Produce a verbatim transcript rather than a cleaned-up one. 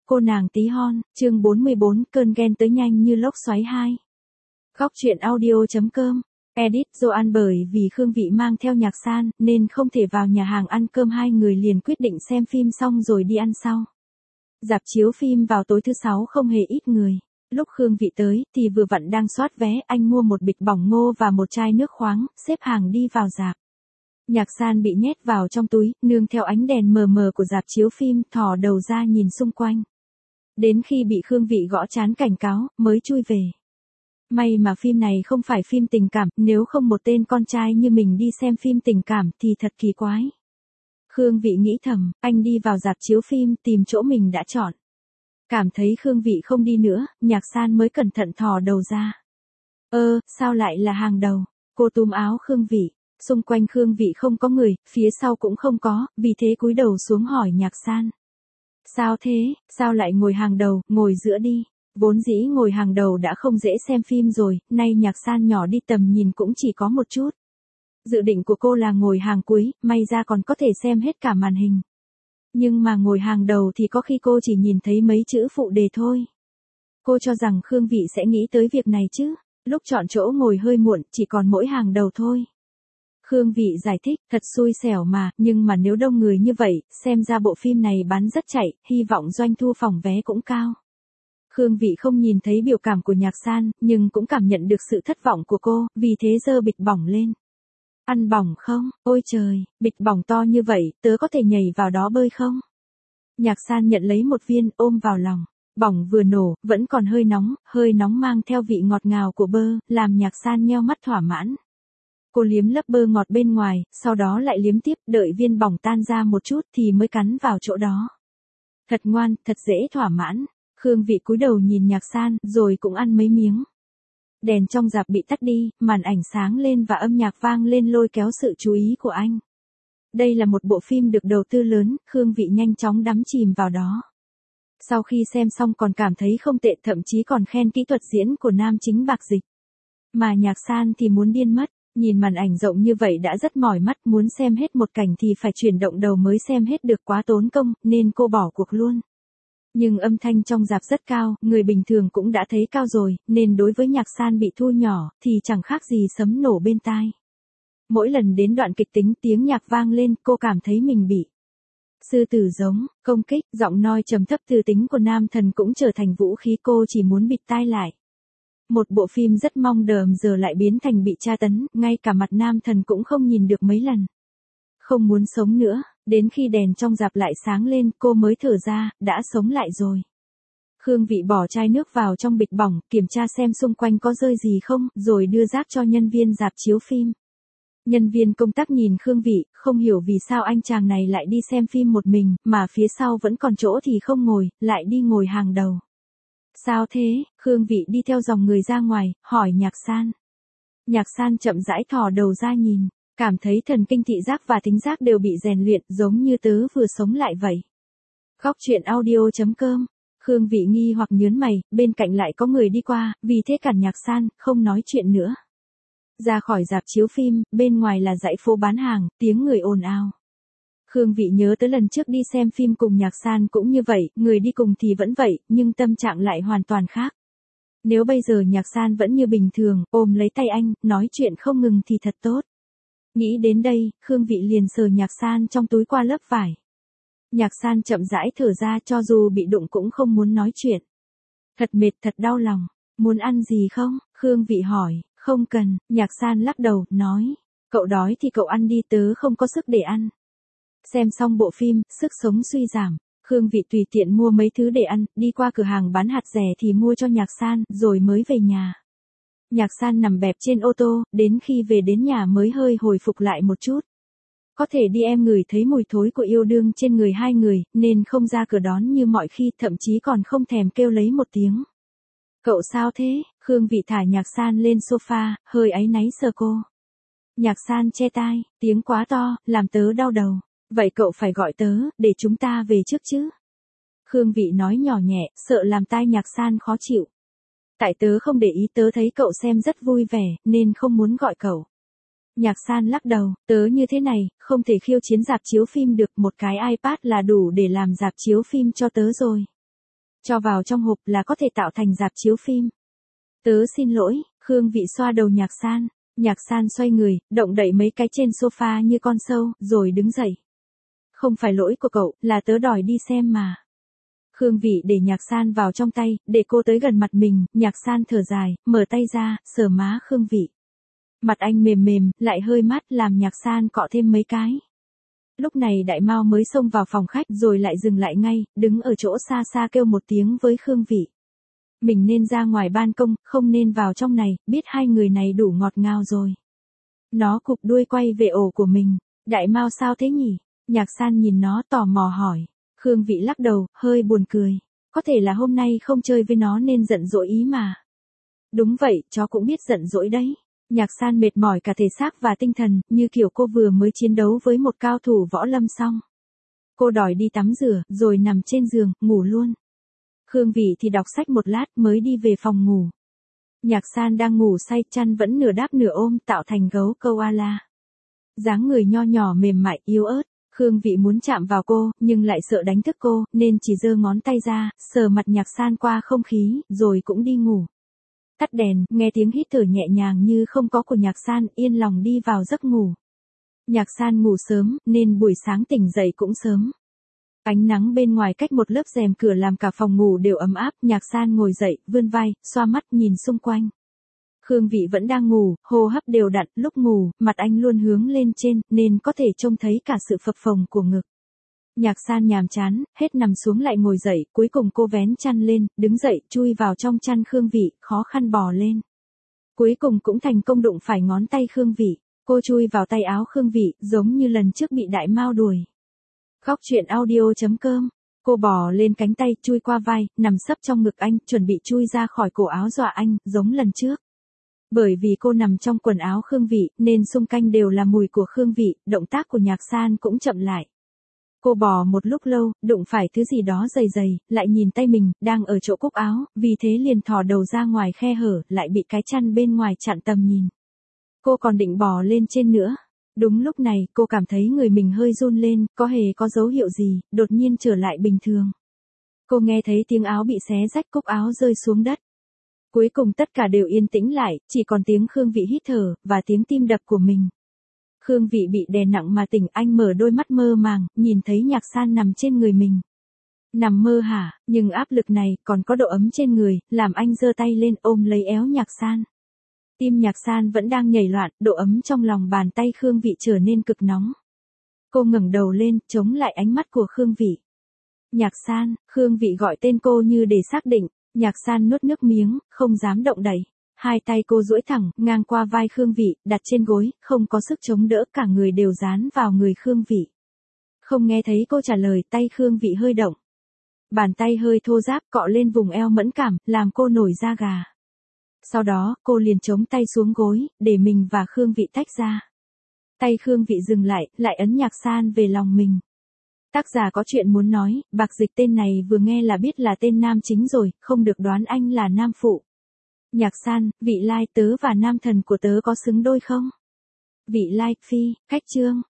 Cô nàng tí hon, chương bốn mươi bốn, cơn ghen tới nhanh như lốc xoáy hai. Góc truyện audio.com. Edit Joan bởi vì Khương Vị mang theo Nhạc San, nên không thể vào nhà hàng ăn cơm, hai người liền quyết định xem phim xong rồi đi ăn sau. Rạp chiếu phim vào tối thứ sáu không hề ít người. Lúc Khương Vị tới, thì vừa vặn đang soát vé, anh mua một bịch bỏng ngô và một chai nước khoáng, xếp hàng đi vào rạp. Nhạc San bị nhét vào trong túi, nương theo ánh đèn mờ mờ của rạp chiếu phim, thò đầu ra nhìn xung quanh. Đến khi bị Khương Vị gõ trán cảnh cáo, mới chui về. May mà phim này không phải phim tình cảm, nếu không một tên con trai như mình đi xem phim tình cảm thì thật kỳ quái. Khương Vị nghĩ thầm, anh đi vào rạp chiếu phim tìm chỗ mình đã chọn. Cảm thấy Khương Vị không đi nữa, Nhạc San mới cẩn thận thò đầu ra. Ơ, sao lại là hàng đầu? Cô túm áo Khương Vị. Xung quanh Khương Vị không có người, phía sau cũng không có, vì thế cúi đầu xuống hỏi Nhạc San. Sao thế, sao lại ngồi hàng đầu, ngồi giữa đi. Vốn dĩ ngồi hàng đầu đã không dễ xem phim rồi, nay Nhạc San nhỏ đi tầm nhìn cũng chỉ có một chút. Dự định của cô là ngồi hàng cuối, may ra còn có thể xem hết cả màn hình. Nhưng mà ngồi hàng đầu thì có khi cô chỉ nhìn thấy mấy chữ phụ đề thôi. Cô cho rằng Khương Vị sẽ nghĩ tới việc này chứ, lúc chọn chỗ ngồi hơi muộn, chỉ còn mỗi hàng đầu thôi. Khương Vị giải thích, thật xui xẻo mà, nhưng mà nếu đông người như vậy, xem ra bộ phim này bán rất chạy, hy vọng doanh thu phòng vé cũng cao. Khương Vị không nhìn thấy biểu cảm của Nhạc San, nhưng cũng cảm nhận được sự thất vọng của cô, vì thế giơ bịch bỏng lên. Ăn bỏng không? Ôi trời, bịch bỏng to như vậy, tớ có thể nhảy vào đó bơi không? Nhạc San nhận lấy một viên, ôm vào lòng. Bỏng vừa nổ, vẫn còn hơi nóng, hơi nóng mang theo vị ngọt ngào của bơ, làm Nhạc San nheo mắt thỏa mãn. Cô liếm lấp bơ ngọt bên ngoài, sau đó lại liếm tiếp, đợi viên bỏng tan ra một chút thì mới cắn vào chỗ đó. Thật ngoan, thật dễ thỏa mãn. Khương Vị cúi đầu nhìn Nhạc San, rồi cũng ăn mấy miếng. Đèn trong rạp bị tắt đi, màn ảnh sáng lên và âm nhạc vang lên lôi kéo sự chú ý của anh. Đây là một bộ phim được đầu tư lớn, Khương Vị nhanh chóng đắm chìm vào đó. Sau khi xem xong còn cảm thấy không tệ, thậm chí còn khen kỹ thuật diễn của nam chính Bạc Dịch. Mà Nhạc San thì muốn điên mất. Nhìn màn ảnh rộng như vậy đã rất mỏi mắt, muốn xem hết một cảnh thì phải chuyển động đầu mới xem hết được, quá tốn công, nên cô bỏ cuộc luôn. Nhưng âm thanh trong rạp rất cao, người bình thường cũng đã thấy cao rồi, nên đối với Nhạc San bị thu nhỏ, thì chẳng khác gì sấm nổ bên tai. Mỗi lần đến đoạn kịch tính tiếng nhạc vang lên, cô cảm thấy mình bị sư tử giống, công kích, giọng nói trầm thấp từ tính của nam thần cũng trở thành vũ khí, cô chỉ muốn bịt tai lại. Một bộ phim rất mong đờm giờ lại biến thành bị tra tấn, ngay cả mặt nam thần cũng không nhìn được mấy lần. Không muốn sống nữa, đến khi đèn trong rạp lại sáng lên, cô mới thở ra, đã sống lại rồi. Khương Vị bỏ chai nước vào trong bịch bỏng, kiểm tra xem xung quanh có rơi gì không, rồi đưa rác cho nhân viên rạp chiếu phim. Nhân viên công tác nhìn Khương Vị, không hiểu vì sao anh chàng này lại đi xem phim một mình, mà phía sau vẫn còn chỗ thì không ngồi, lại đi ngồi hàng đầu. Sao thế? Khương Vị đi theo dòng người ra ngoài, hỏi Nhạc San. Nhạc San chậm rãi thò đầu ra nhìn, cảm thấy thần kinh thị giác và thính giác đều bị rèn luyện, giống như tớ vừa sống lại vậy. Góc truyện audio.com. Khương Vị nghi hoặc nhớn mày, bên cạnh lại có người đi qua, vì thế cản Nhạc San, không nói chuyện nữa. Ra khỏi rạp chiếu phim, bên ngoài là dãy phố bán hàng, tiếng người ồn ào. Khương Vị nhớ tới lần trước đi xem phim cùng Nhạc San cũng như vậy, người đi cùng thì vẫn vậy, nhưng tâm trạng lại hoàn toàn khác. Nếu bây giờ Nhạc San vẫn như bình thường, ôm lấy tay anh, nói chuyện không ngừng thì thật tốt. Nghĩ đến đây, Khương Vị liền sờ Nhạc San trong túi qua lớp vải. Nhạc San chậm rãi thở ra, cho dù bị đụng cũng không muốn nói chuyện. Thật mệt, thật đau lòng. Muốn ăn gì không? Khương Vị hỏi. Không cần, Nhạc San lắc đầu, nói. Cậu đói thì cậu ăn đi, tớ không có sức để ăn. Xem xong bộ phim, sức sống suy giảm. Khương Vị tùy tiện mua mấy thứ để ăn, đi qua cửa hàng bán hạt rẻ thì mua cho Nhạc San, rồi mới về nhà. Nhạc San nằm bẹp trên ô tô, đến khi về đến nhà mới hơi hồi phục lại một chút. Có thể đi em ngửi thấy mùi thối của yêu đương trên người hai người, nên không ra cửa đón như mọi khi, thậm chí còn không thèm kêu lấy một tiếng. Cậu sao thế? Khương Vị thả Nhạc San lên sofa, hơi áy náy sờ cô. Nhạc San che tai, tiếng quá to, làm tớ đau đầu. Vậy cậu phải gọi tớ, để chúng ta về trước chứ. Khương Vị nói nhỏ nhẹ, sợ làm tai Nhạc San khó chịu. Tại tớ không để ý, tớ thấy cậu xem rất vui vẻ, nên không muốn gọi cậu. Nhạc San lắc đầu, tớ như thế này, không thể khiêu chiến rạp chiếu phim được, một cái iPad là đủ để làm rạp chiếu phim cho tớ rồi. Cho vào trong hộp là có thể tạo thành rạp chiếu phim. Tớ xin lỗi, Khương Vị xoa đầu Nhạc San. Nhạc San xoay người, động đậy mấy cái trên sofa như con sâu, rồi đứng dậy. Không phải lỗi của cậu, là tớ đòi đi xem mà. Khương Vị để Nhạc San vào trong tay, để cô tới gần mặt mình, Nhạc San thở dài, mở tay ra, sờ má Khương Vị. Mặt anh mềm mềm, lại hơi mát làm Nhạc San cọ thêm mấy cái. Lúc này Đại Mao mới xông vào phòng khách rồi lại dừng lại ngay, đứng ở chỗ xa xa kêu một tiếng với Khương Vị. Mình nên ra ngoài ban công, không nên vào trong này, biết hai người này đủ ngọt ngào rồi. Nó cụp đuôi quay về ổ của mình. Đại Mao sao thế nhỉ? Nhạc San nhìn nó tò mò hỏi. Khương Vị lắc đầu, hơi buồn cười. Có thể là hôm nay không chơi với nó nên giận dỗi ý mà. Đúng vậy, chó cũng biết giận dỗi đấy. Nhạc San mệt mỏi cả thể xác và tinh thần, như kiểu cô vừa mới chiến đấu với một cao thủ võ lâm xong. Cô đòi đi tắm rửa, rồi nằm trên giường, ngủ luôn. Khương Vị thì đọc sách một lát mới đi về phòng ngủ. Nhạc San đang ngủ say, chăn vẫn nửa đáp nửa ôm tạo thành gấu koala. Dáng người nho nhỏ mềm mại, yếu ớt. Khương Vị muốn chạm vào cô, nhưng lại sợ đánh thức cô, nên chỉ giơ ngón tay ra, sờ mặt Nhạc San qua không khí, rồi cũng đi ngủ. Tắt đèn, nghe tiếng hít thở nhẹ nhàng như không có của Nhạc San, yên lòng đi vào giấc ngủ. Nhạc San ngủ sớm, nên buổi sáng tỉnh dậy cũng sớm. Ánh nắng bên ngoài cách một lớp rèm cửa làm cả phòng ngủ đều ấm áp, Nhạc San ngồi dậy, vươn vai, xoa mắt nhìn xung quanh. Khương Vị vẫn đang ngủ, hô hấp đều đặn, lúc ngủ, mặt anh luôn hướng lên trên, nên có thể trông thấy cả sự phập phồng của ngực. Nhạc San nhàm chán, hết nằm xuống lại ngồi dậy, cuối cùng cô vén chăn lên, đứng dậy, chui vào trong chăn Khương Vị, khó khăn bò lên. Cuối cùng cũng thành công đụng phải ngón tay Khương Vị, cô chui vào tay áo Khương Vị, giống như lần trước bị Đại Mao đuổi. Khóc chuyện audio chấm com. Cô bò lên cánh tay, chui qua vai, nằm sấp trong ngực anh, chuẩn bị chui ra khỏi cổ áo dọa anh, giống lần trước. Bởi vì cô nằm trong quần áo Khương Vị, nên xung quanh đều là mùi của Khương Vị, động tác của Nhạc San cũng chậm lại. Cô bò một lúc lâu, đụng phải thứ gì đó dày dày, lại nhìn tay mình, đang ở chỗ cúc áo, vì thế liền thò đầu ra ngoài khe hở, lại bị cái chăn bên ngoài chặn tầm nhìn. Cô còn định bò lên trên nữa. Đúng lúc này, cô cảm thấy người mình hơi run lên, có hề có dấu hiệu gì, đột nhiên trở lại bình thường. Cô nghe thấy tiếng áo bị xé rách, cúc áo rơi xuống đất. Cuối cùng tất cả đều yên tĩnh lại, chỉ còn tiếng Khương Vị hít thở, và tiếng tim đập của mình. Khương Vị bị đè nặng mà tỉnh, anh mở đôi mắt mơ màng, nhìn thấy Nhạc San nằm trên người mình. Nằm mơ hả, nhưng áp lực này, còn có độ ấm trên người, làm anh giơ tay lên ôm lấy éo Nhạc San. Tim Nhạc San vẫn đang nhảy loạn, độ ấm trong lòng bàn tay Khương Vị trở nên cực nóng. Cô ngẩng đầu lên, chống lại ánh mắt của Khương Vị. Nhạc San, Khương Vị gọi tên cô như để xác định, Nhạc San nuốt nước miếng, không dám động đậy. Hai tay cô duỗi thẳng, ngang qua vai Khương Vị, đặt trên gối, không có sức chống đỡ, cả người đều dán vào người Khương Vị. Không nghe thấy cô trả lời, tay Khương Vị hơi động. Bàn tay hơi thô ráp cọ lên vùng eo mẫn cảm, làm cô nổi da gà. Sau đó, cô liền chống tay xuống gối, để mình và Khương Vị tách ra. Tay Khương Vị dừng lại, lại ấn Nhạc San về lòng mình. Tác giả có chuyện muốn nói, Bạc Dịch tên này vừa nghe là biết là tên nam chính rồi, không được đoán anh là nam phụ. Nhạc San, Vị Lai, tớ và nam thần của tớ có xứng đôi không? Vị Lai, Phi, Khách Trương.